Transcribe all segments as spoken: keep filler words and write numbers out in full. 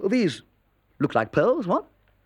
Well, these look like pearls, what?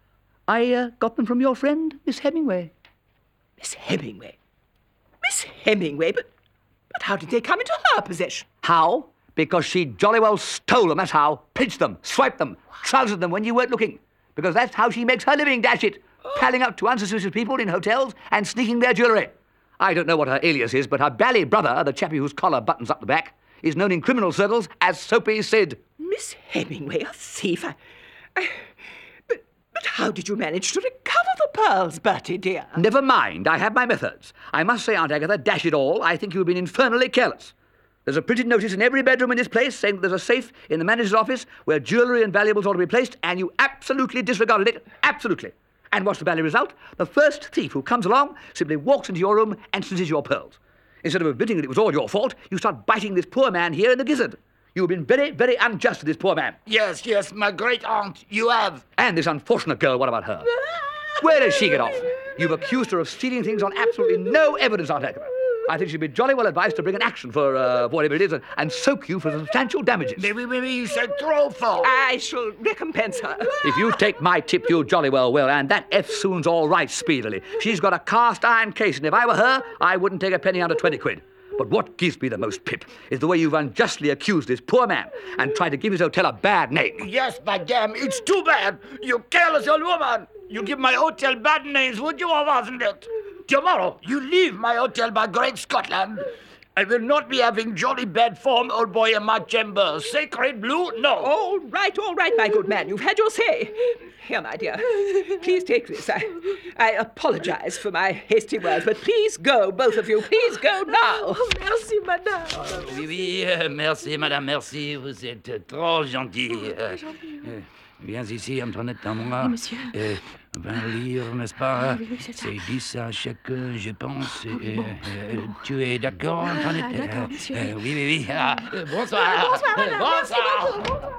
I uh, got them from your friend, Miss Hemingway. Miss Hemingway? Miss Hemingway? But, but how did they come into her possession? How? Because she jolly well stole them, that's how. Pinched them, swiped them, trousered them when you weren't looking. Because that's how she makes her living, dash it. Palling up to unsuspicious people in hotels and sneaking their jewellery. I don't know what her alias is, but her bally brother, the chappie whose collar buttons up the back, is known in criminal circles as Soapy Sid. Miss Hemingway, a thief? I, I, but, but how did you manage to recover the pearls, Bertie, dear? Never mind, I have my methods. I must say, Aunt Agatha, dash it all, I think you've been infernally careless. There's a printed notice in every bedroom in this place saying that there's a safe in the manager's office where jewellery and valuables ought to be placed, and you absolutely disregarded it. Absolutely. And what's the bally result? The first thief who comes along simply walks into your room and snatches your pearls. Instead of admitting that it was all your fault, you start biting this poor man here in the gizzard. You've been very, very unjust to this poor man. Yes, yes, my great aunt, you have. And this unfortunate girl, what about her? Where does she get off? You've accused her of stealing things on absolutely no evidence, Aunt Agatha. I think she'd be jolly well advised to bring an action for uh, whatever it is and, and soak you for substantial damages. Maybe, maybe you said throw for. I shall recompense her. If you take my tip, you jolly well will, and that Eftsoon's all right speedily. She's got a cast iron case, and if I were her, I wouldn't take a penny under twenty quid. But what gives me the most pip is the way you've unjustly accused this poor man and tried to give his hotel a bad name. Yes, madame, it's too bad. You careless old woman. You give my hotel bad names, would you, or wasn't it? Tomorrow, you leave my hotel by Great Scotland. I will not be having jolly bad form, old boy, in my chamber. Sacred blue, no. All right, all right, my good man. You've had your say. Here, my dear. Please take this. I, I apologize for my hasty words, but please go, both of you. Please go now. Oh, merci, madame. Euh, oui, oui, euh, merci, madame, merci. Vous êtes euh, trop gentille. Euh, euh, viens ici, Antoinette, dans moi. Oui, monsieur. Euh, vingt livres, n'est-ce pas? Oui, oui, c'est ça. C'est dix à chacun, je pense. Euh, bon. euh, tu es d'accord, Antoinette? Ah, d'accord, monsieur. Euh, oui, oui, oui. Ah, euh, bonsoir. Bonsoir, madame. Merci Bonsoir. beaucoup.